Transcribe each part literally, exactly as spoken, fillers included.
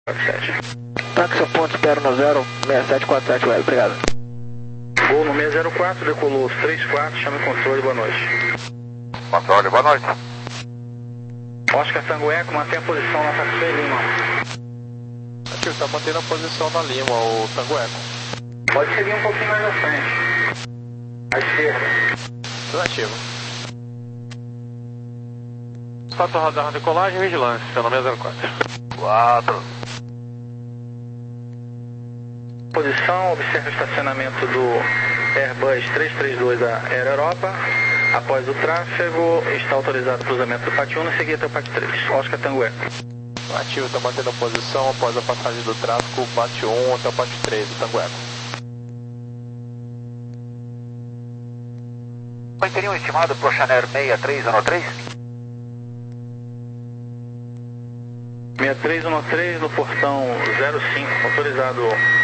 sete. Táxi ponto, espero no zero seis sete quatro sete, Web, obrigado. Voo no seis zero quatro, decolou três quatro, chame controle, boa noite. Controle, boa noite. Oscar Tango Eco, mantém a posição na Taxi Lima. Aqui, está mantendo a posição na Lima, o Tango Eco. Pode seguir um pouquinho mais à frente. À esquerda. Positivo. Status radar decolagem e vigilância, seu nome é zero quatro. quatro. Posição, observe o estacionamento do Airbus trezentos e trinta e dois da Air Europa. Após o tráfego, está autorizado o cruzamento do P A T um e seguir até o P A T três. Oscar Tango Eco. Ativo, está mantendo a posição após a passagem do tráfego, P A T um até o P A T três do Tango Eco. Manteria um estimado para o Channel seis três um três? seis três um três no portão zero cinco, autorizado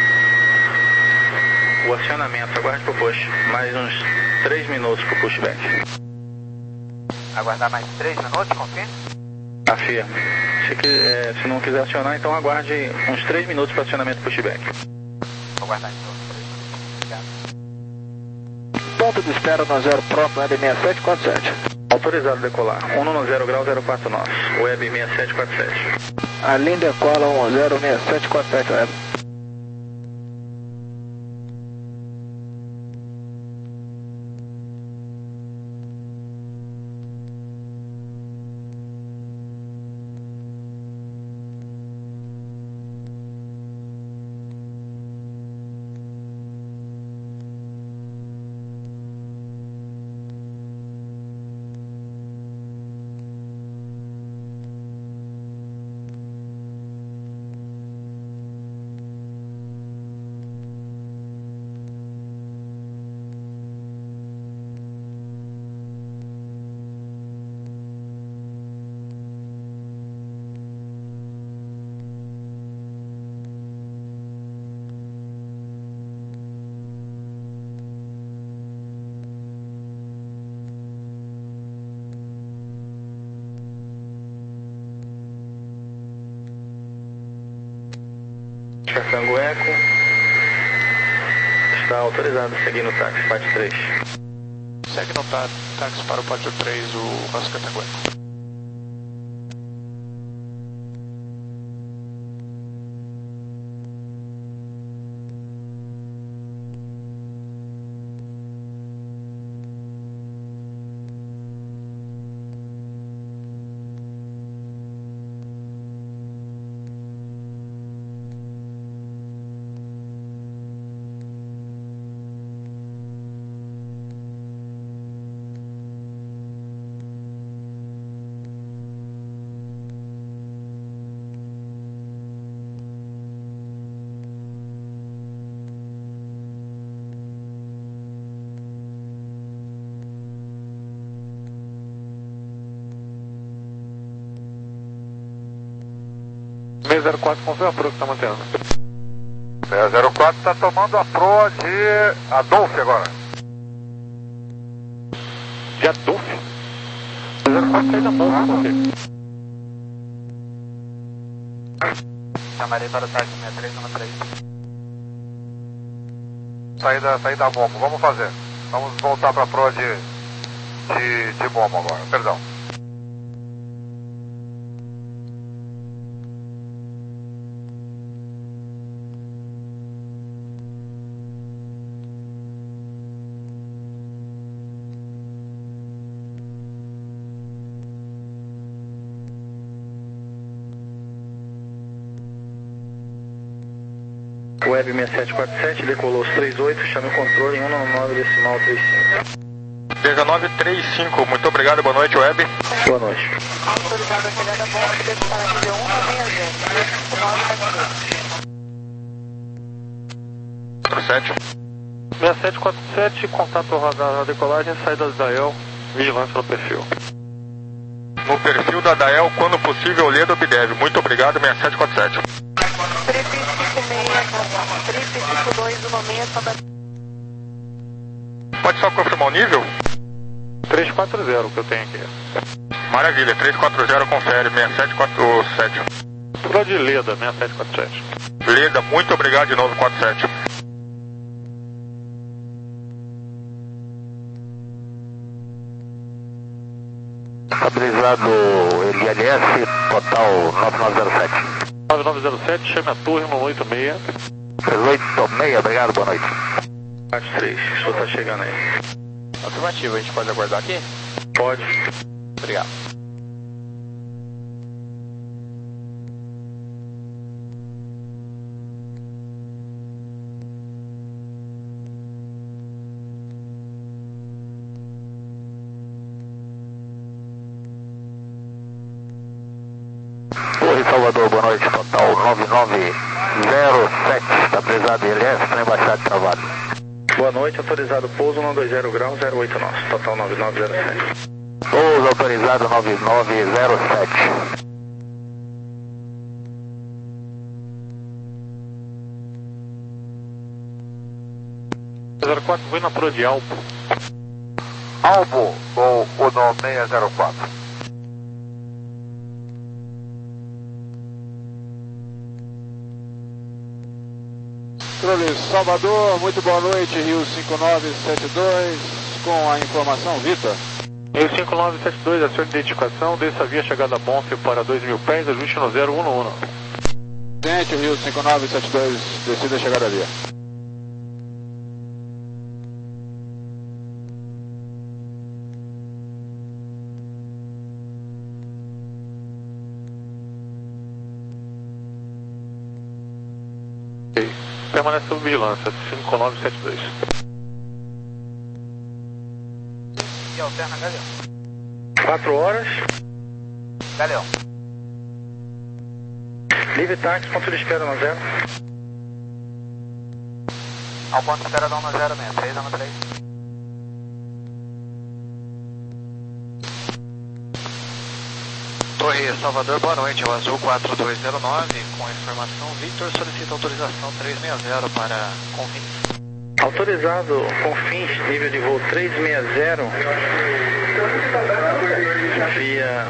o acionamento. Aguarde para o push. Mais uns três minutos para o pushback. Aguardar mais três minutos, confirme? Afirma. Se, que, é, se não quiser acionar, então aguarde uns três minutos para acionamento pushback. Vou aguardar então. Obrigado. Ponto de espera no zero próprio, Web seis sete quatro sete. Autorizado decolar. um no zero grau zero quatro nós. Web seis sete quatro sete. A linha decola um zero seis sete quatro sete, Web. Tango Eco. Está autorizado a seguir no táxi P A T três. Segue no tá, táxi para o P A T três, o Oscar Tango Eco. seis zero quatro, confirma a Pro que está mantendo. seis zero quatro está tomando a Pro de Adolfo agora. De Adolfo? seis zero quatro sai da bomba, por quê? Chamarei para o táxi seis três um três. Saída, saída bomba, vamos fazer. Vamos voltar para a Pro de, de, de bomba agora, perdão. Web seis sete quatro sete, decolou os três oito, chame o controle em um nove decimal três cinco. dezenove trinta e cinco, muito obrigado, boa noite, Web. Boa noite. Autorizado a chegada da bomba, decolar a nível um nove zero. quatro sete. seis sete quatro sete, contato radar decolagem, saída da Dael, vigilância no perfil. No perfil da Dael, quando possível, Ledo Obdev. Muito obrigado, seis sete quatro sete. três cinco seis, três cinco dois, uma meia, Pode só confirmar o nível? três quatro zero que eu tenho aqui. Maravilha, três quatro zero confere, seis sete quatro sete. Prod Leda, seis sete quatro sete. Leda, muito obrigado de novo, quatro sete. Estabilizado L L S, total nove nove zero sete. nove nove zero sete, chame a torre no oito seis. oito seis, obrigado, boa noite. quatro três, o senhor está chegando aí. Afirmativo, a gente pode aguardar aqui? Pode. Obrigado. Torre Salvador, boa noite, total nove nove zero sete, estabilizado L S, para embaixada de trabalho. Boa noite, autorizado pouso um dois zero grau, zero oito nosso, total nove nove zero sete. Pouso autorizado nove nove zero sete. zero quatro, foi na Pro de Alpo. Albo, ou o nome seis zero quatro. Controle Salvador, muito boa noite, Rio cinco nove sete dois, com a informação, Vitor. Rio cinco nove sete dois, a sua identificação, desça a via chegada a Bonfim para dois mil pés, ajuste no zero um um. Tente, Rio cinco nove sete dois, decida a chegada a via. Permanece sob vigilância, cinco nove sete dois. E alterna, Galeão. quatro horas. Galeão. Livre táxi, ponto de espera no zero. Ao ponto de espera da um zero seis três, um três. Torre Salvador, boa noite, é o Azul quatro dois zero nove, com a informação, Victor solicita autorização trezentos e sessenta para Confins. Autorizado Confins, nível de voo trezentos e sessenta, via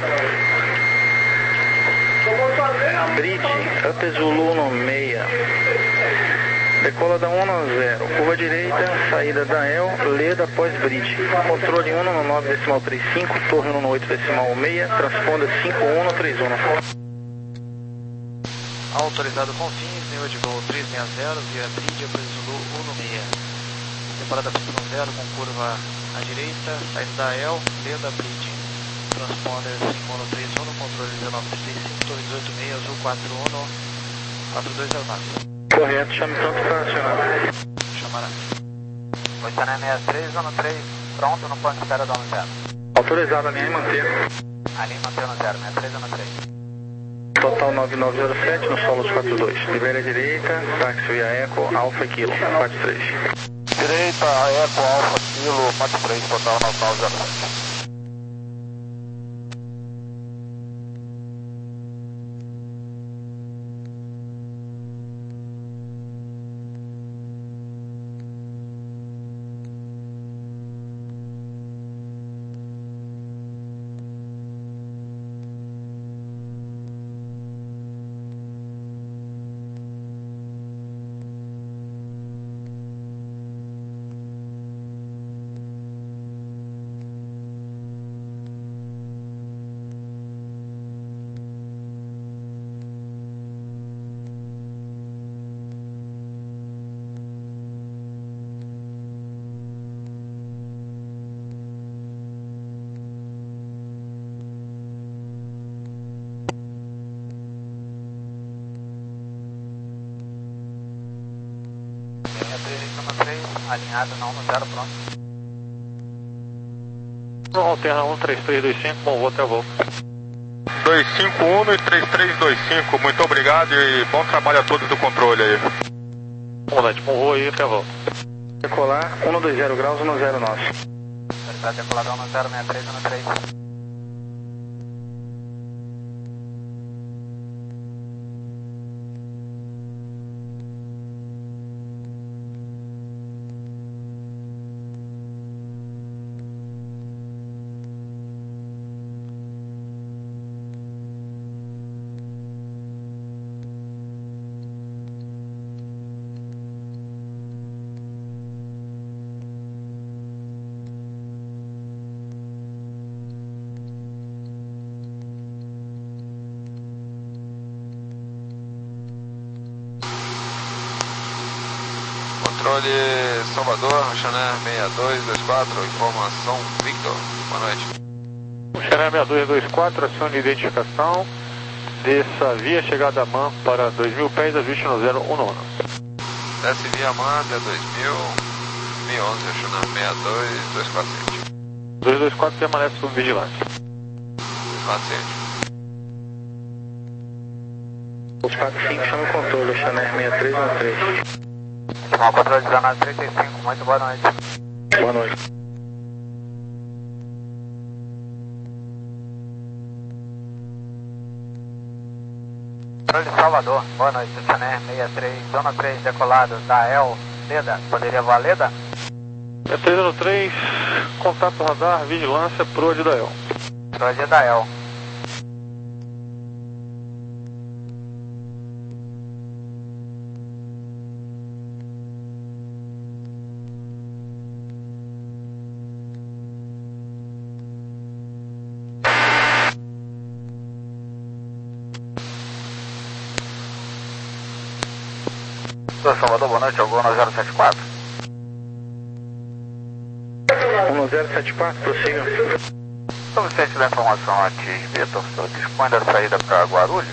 Bridge, Up Zulu seis, decola da um zero, curva direita, saída da El, Leda após Bridge, controle um nove decimal trinta e cinco, torre um oito decimal seis, transponder cinco um três um. Autorizado Confins, nível de voo trezentos e sessenta, via Bridge, Up Zulu um seis. Separada pista zero com curva à direita, saída da El, Leda Bridge, transponder cinco um três um, controle dezenove trinta e cinco, torre dezoito seis, Azul quatro um, quatro dois zero nove. Correto, chame tanto para acionar. Chamará. Oceana sessenta e três, um três, pronto no ponto de espera do um zero. Autorizado, alinhar e manter. Ali mantendo zero, sessenta e três, um três. Total nove nove zero sete, no solo quatro dois. Libera à direita, táxi via Eco, Alfa Kilo, quatro três. Direita, Eco, Alfa, Kilo, quatro três, total nove nove zero sete. Alinhado não no zero, pronto. Alterna um três três dois cinco, bom voo até a volta. dois cinco um e três três dois cinco, muito obrigado e bom trabalho a todos do controle aí. Comandante, bom voo aí até a volta. Decolar, um dois zero graus, um zero nosso. Verdade, decolado um zero seis três, um três. Controle Salvador, Xané seis dois dois quatro, informação Victor. Boa noite. Xané seis dois dois quatro, acione identificação. Desça via chegada a Man para dois mil pés, ajuste no zero um nono. Desce via Man até dois mil, mil e onze, Xané seis dois dois quatro sete. dois dois quatro permanece sob vigilância. dois quatro sete. dois quatro cinco, chama o controle, o Xané seis três um três. Chamar o controle dezenove trinta e cinco, muito boa noite. Boa noite. Controle de Salvador, boa noite, Xané seis três, zona três, decolado, da El, Leda, poderia voar Leda? É três zero três, contato radar, vigilância, proa de Dael. Proa de Dael. Salvador, boa noite, Algona zero sete quatro. um zero sete quatro, prossiga. Sobre o centro da informação aqui, Vitor, dispõe da saída para Guarulhos?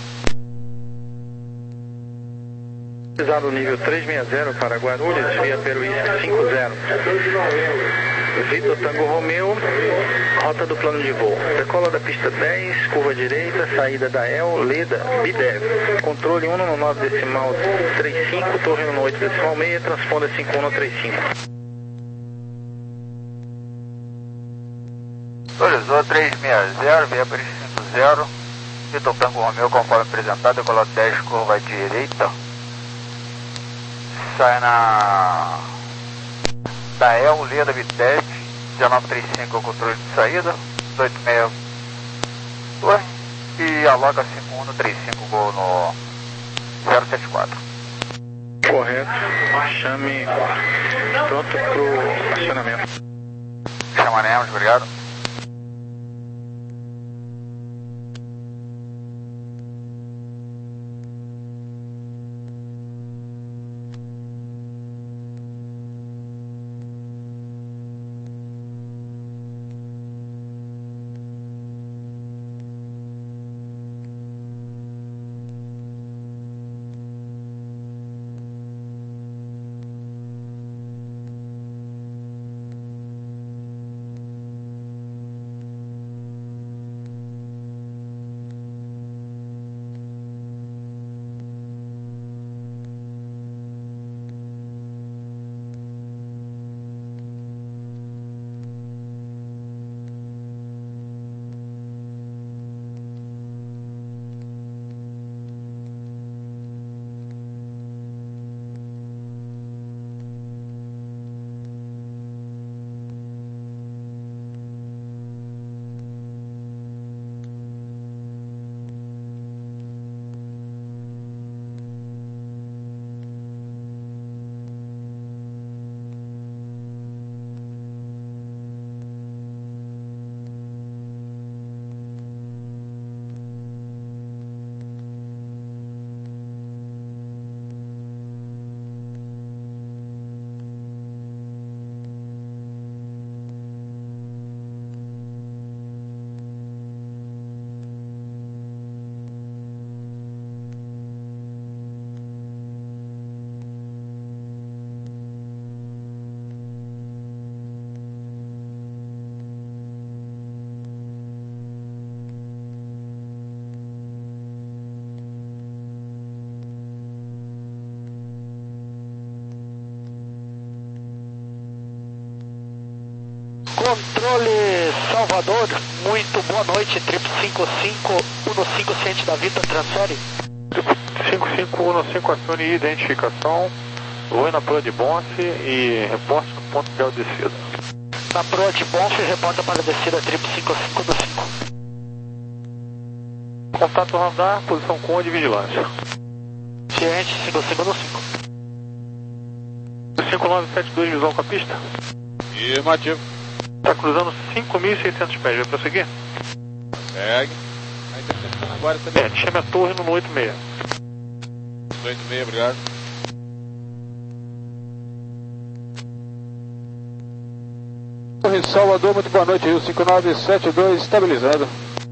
Pisado nível trezentos e sessenta para Guarulhos, via Peruíce cinco zero. Vitor Tango Romeu, rota do plano de voo. Decola da pista dez, curva direita, saída da El, Leda, Bidev. Controle um no nove decimal trinta e cinco, torre no oito decimal seis, transponder cinco um no trinta e cinco. Autorizou trezentos e sessenta, via Peruíce cinco zero. Vitor Tango Romeu, conforme apresentado, decola dez, curva direita. Sai na da El, Leda, Vitec, dezenove trinta e cinco, o controle de saída, dezoito seis torre, e aloca cinco um no trinta e cinco, gol no zero sete quatro. Correto, chame pronto para o acionamento. Chamaremos, obrigado. Controle Salvador, muito boa noite, trip cinco cinco um cinco ciente da Vitor, transfere. cinco cinco um cinco, acione identificação, voe na proa de Bonfe e reporte no ponto de descida. Na proa de Bonfe, reporta para a descida trip cinco cinco um cinco. Contato radar, posição com de vigilância. Ciente, cinco cinco um cinco. cinco nove sete dois, visão com a pista. Afirmativo. Está cruzando cinco mil e seiscentos pés, vai prosseguir? Segue. A interceptação agora também. É, chame a torre no oito seis. oito seis, obrigado. Controle Salvador, muito boa noite, Rio cinco nove sete dois, estabilizando.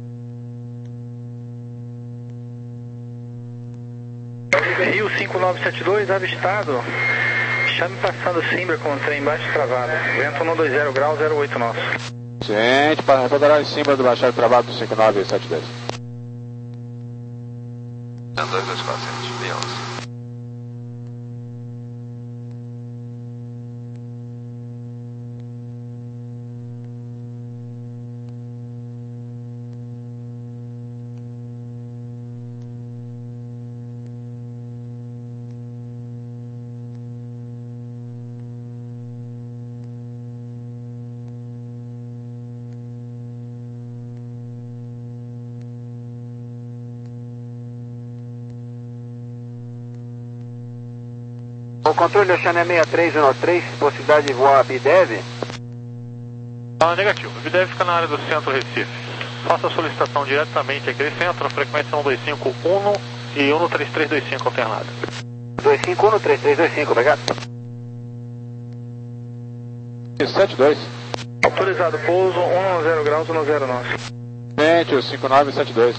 Rio cinco nove sete dois, avistado. Chame passando Simbra com o trem baixo travado. Vento cento e vinte graus, zero oito nosso. Ciente, para retornar em Simbra do baixado travado do cinco nove sete dois. dois dois quatro sete, B onze. O controle Oceania sessenta e três um três, possibilidade de voar a Bidev? Ah, negativo. A Bidev fica na área do centro Recife. Faça a solicitação diretamente aqui no centro, frequência um dois cinco um e um três três dois cinco alternada. dois cinco um, três três dois cinco, obrigado. sete dois. Autorizado pouso, cento e dez graus, dez nosso. Ciente, o cinco nove sete dois.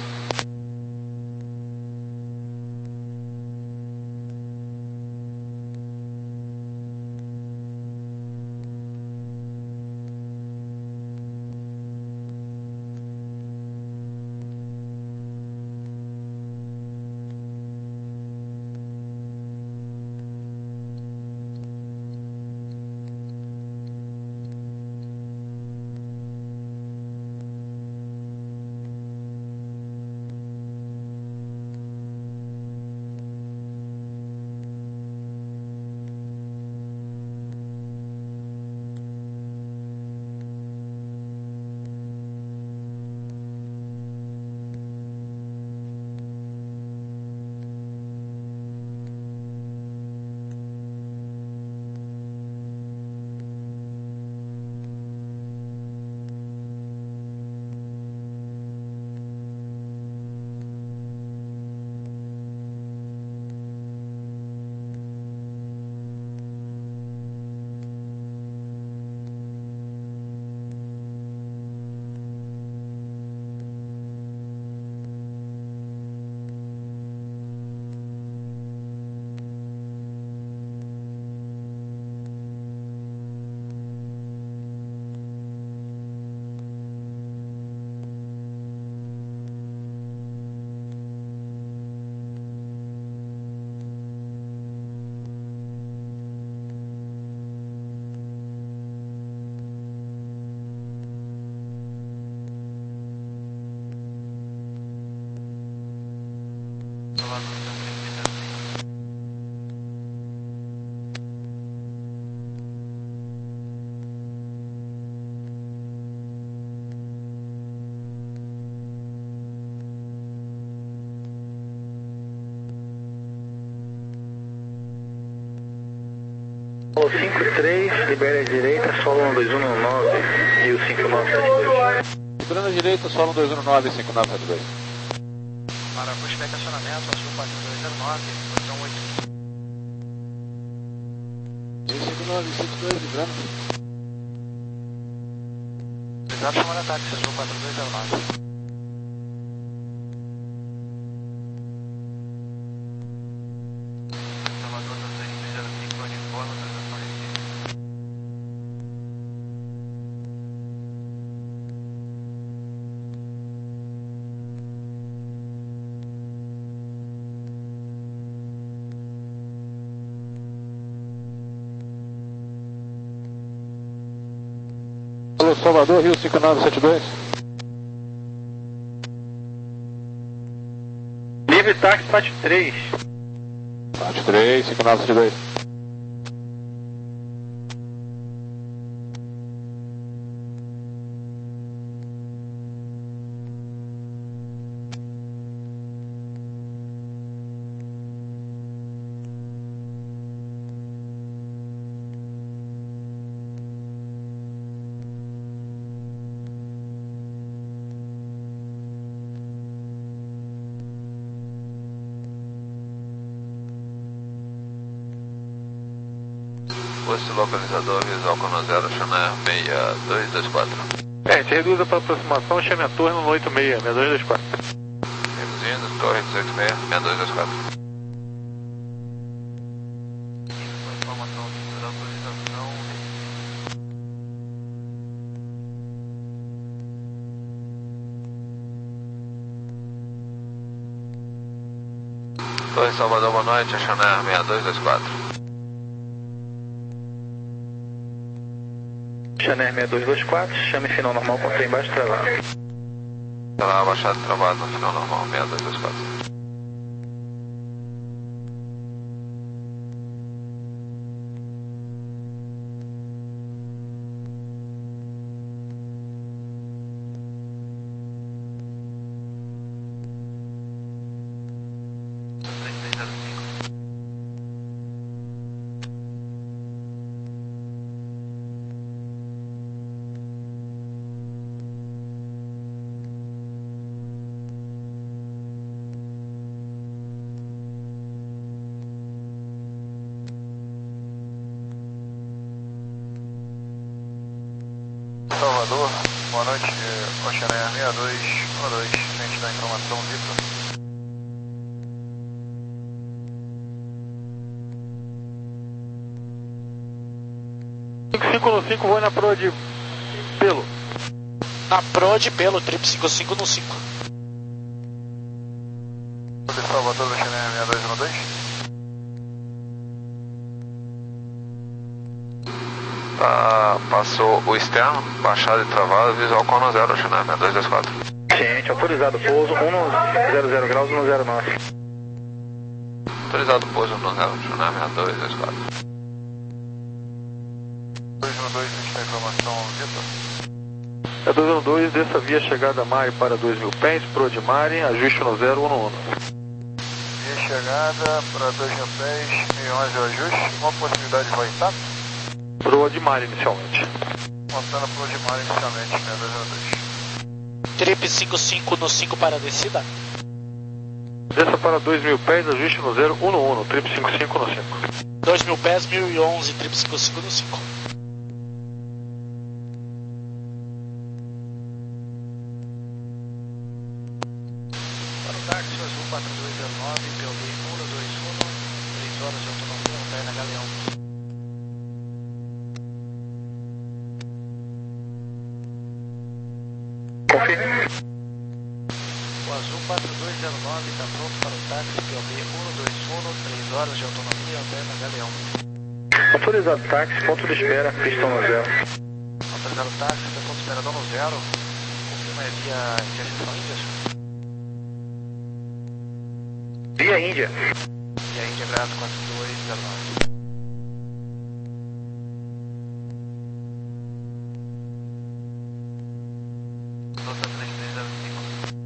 cinco três, libera a direita, solo um dois um nove e o cinco nove sete dois. Liberando a direita, solo um dois um nove e cinco nove sete dois. Para pushback acionamento, azul quatro dois zero nove, posição oito. cinco nove sete dois, librando. Cuidado chamando ataque, azul quatro dois zero nove. Salvador, Rio cinco nove sete dois. Livre táxi, Pátio três. Pátio três, cinco nove sete dois. Posto localizador visual com zero, Channel seis dois dois quatro. É, a gente reduz a aproximação, chame a torre no oito seis, seis dois dois quatro. Reduzindo, torre dezoito seis, seis dois dois quatro. Informação da autorização. Torre Salvador, boa noite, Channel seis dois dois quatro. Channel seis dois dois quatro, chame final normal com trem baixo travado. Ela abaixado travado no final normal, seis dois dois quatro. Salvador, boa noite, Oceaneia seis dois um dois, frente da informação, Vitor. cinco cinco no cinco, vou na proa de pelo. Na proa de pelo, trip cinco cinco no cinco. Salvador, Oceaneia seis dois um dois. Tá, passou o externo, baixado e travado, visual com zero, Channel seis dois dois quatro. Ciente, autorizado pouso, um zero zero graus, um zero nove. Autorizado pouso no zero, Channel seis dois dois quatro. dois um dois, frente da informação, Vitor. É dois um dois, desça via chegada Mari para dois mil pés, proa de Mari, ajuste no zero um um. Via chegada para dois mil pés, mil e onze o ajuste, uma possibilidade de voar intacto? Proa de Mari inicialmente. Montando proa de Mari inicialmente, seis dois um dois. Trip cinco cinco no cinco para a descida. Desça para dois mil pés, ajuste no zero um um, trip cinco cinco no cinco. dois mil pés, mil e onze, trip cinco cinco no cinco. Para o táxi, Azul quatro dois zero nove, P O B um dois um, três horas de autonomia, Lanterna Galeão. Confirme. O Azul quatro dois zero nove está pronto para o táxi P O B um dois um, três horas de autonomia, Lanterna Galeão. Autorizado táxi, ponto de espera, pistão no zero. Autorizado táxi, está ponto de espera, dono zero. Confirma é via interseção Índias. Via Índia. Via Índia, Grato quatro dois zero nove. Nota três três zero cinco.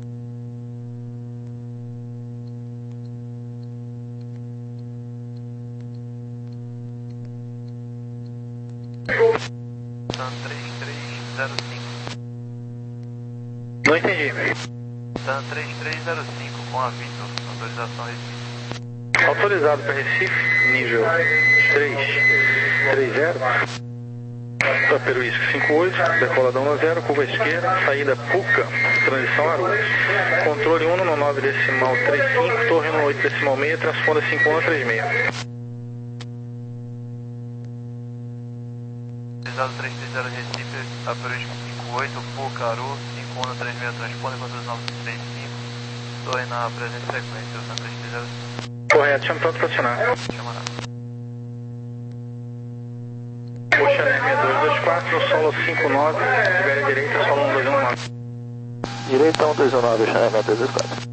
Tan três três zero cinco. Não entendi. Tan três três zero cinco com a Vitor. Autorização Recife. Autorizado para Recife, nível três três zero. Para Peruísco cinco oito, decoladão no zero, curva esquerda, saída Puca, transição Arus. Controle um no nove decimal trinta e cinco, torre no oito decimal seis, transponda cinco um três seis. Autorizado três três zero Recife, a Peruísco cinco oito, Puca, Aru, cinco um três seis, transponda contra nove três cinco, torre na presente frequência, Tan três três zero cinco. Correto, chama pronto para acionar. Chama lá. Oceaneia seis dois dois quatro, no solo cinco nove, tiver direita, solo um dois um nove. Direita um dois um nove, Oceaneia seis dois dois quatro.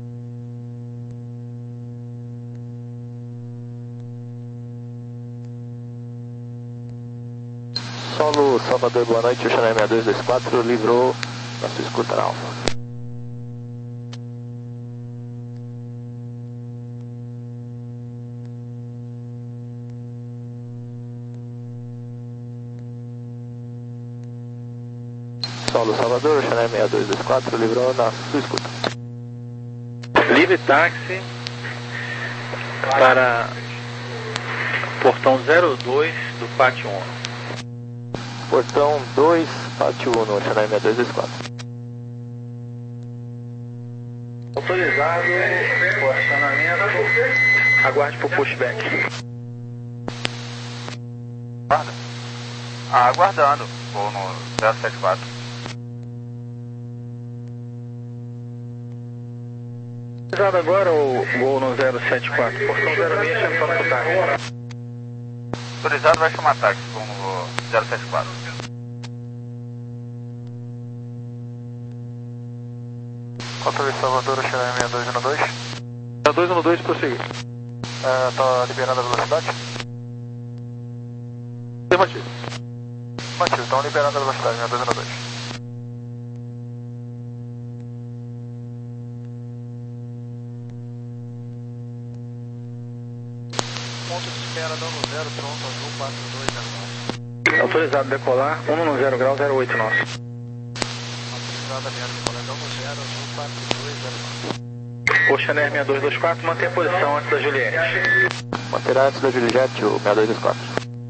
Solo Salvador, boa noite, Oceaneia seis dois dois quatro, livrou na sua escuta na Alfa. Solo Salvador, Oceaneia seis dois dois quatro, livrou na sua escuta. Livre táxi para portão zero dois do Pátio um. Portão dois, Pátio um, no Channel seis dois dois quatro. Autorizado o acionamento. Aguarde por pushback. Aguarda. Ah, aguardando. Vou no zero sete quatro. Autorizado agora o voo no zero sete quatro. Portão zero seis, chamando para o táxi. Autorizado, vai chamar táxi. Vou no zero sete quatro. Controle Salvador, Channel seis dois um dois. seis dois um dois, prosseguir. É, tá liberando a velocidade? Afirmativo. Afirmativo, estão liberando a velocidade, seis dois um dois. Ponto de espera, dando zero, pronto, azul quatro dois zero nove. Autorizado decolar, um no zero grau, zero oito nosso. Autorizado avião decolar, dando zero, azul quatro dois zero nove. Oceaner seis dois dois quatro, mantém a posição antes da Juliette. Manterá antes da Juliette o seis dois dois quatro.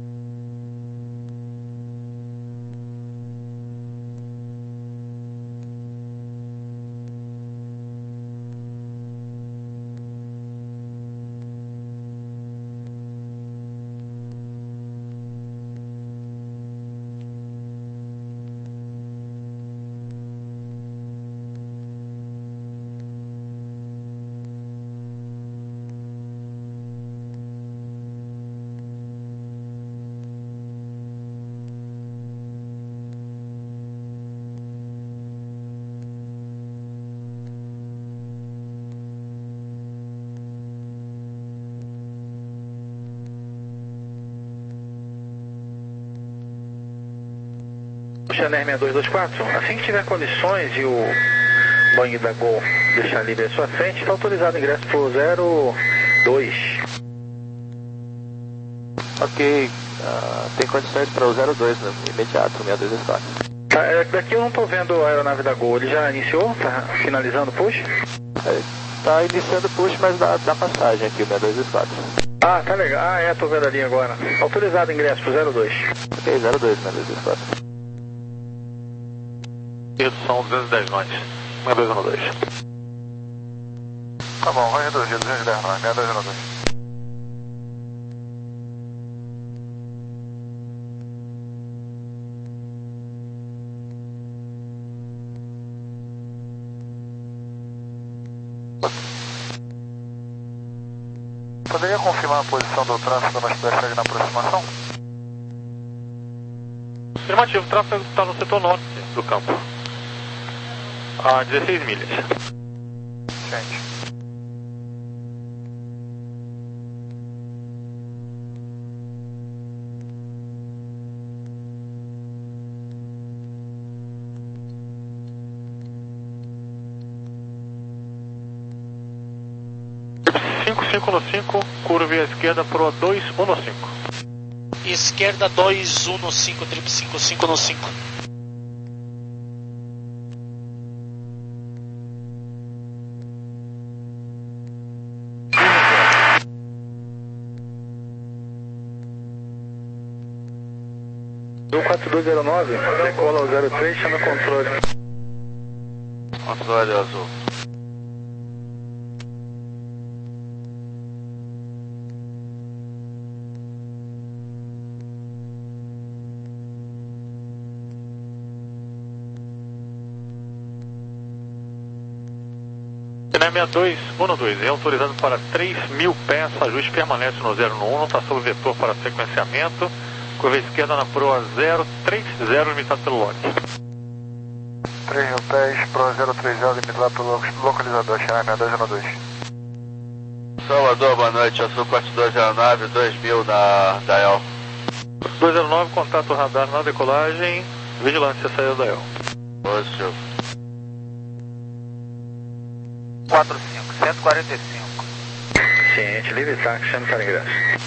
Oceaner seis dois dois quatro, assim que tiver condições e o Boeing da Gol deixar livre à sua frente, está autorizado o ingresso por zero dois. Ok, uh, tem condições para o zero dois no imediato, seis dois dois quatro. Tá, é, daqui eu não estou vendo a aeronave da Gol, ele já iniciou? Está finalizando o push? Está iniciando o push, mas dá, dá passagem aqui, o seis dois dois quatro. Ah, tá legal. Ah, é, estou vendo a linha agora. Autorizado o ingresso por zero dois. Ok, zero dois, seis dois dois quatro. Redução duzentos e dez nós. seis dois um dois. Tá bom, vai reduzir, duzentos e dez nós, seis dois um dois. Poderia confirmar a posição do tráfego na cidade na aproximação? Afirmativo, o tráfego está no setor norte do campo. A dezesseis milhas. Gente. cinco cinco no cinco, curva à esquerda para dois um no cinco. Esquerda dois um no cinco, trip cinco cinco no cinco. O quatro dois zero nove, decola ao zero três, chama controle. Controle azul. seis dois um dois, é autorizado para três mil pés, ajuste permanece no zero um, não está sob vetor para sequenciamento, curva esquerda na proa zero três zero, limitado pelo lote. três mil pés, proa zero três zero, limitado pelo localizador, Channel seis dois um dois. Salvador, boa noite, eu sou quatro dois zero nove, dois mil na Dael. dois zero nove, contato radar na decolagem, vigilância saída da Dael. Positivo. quatro cinco, cento e quarenta e cinco. Ciente, livre táxi, chama para ingresso.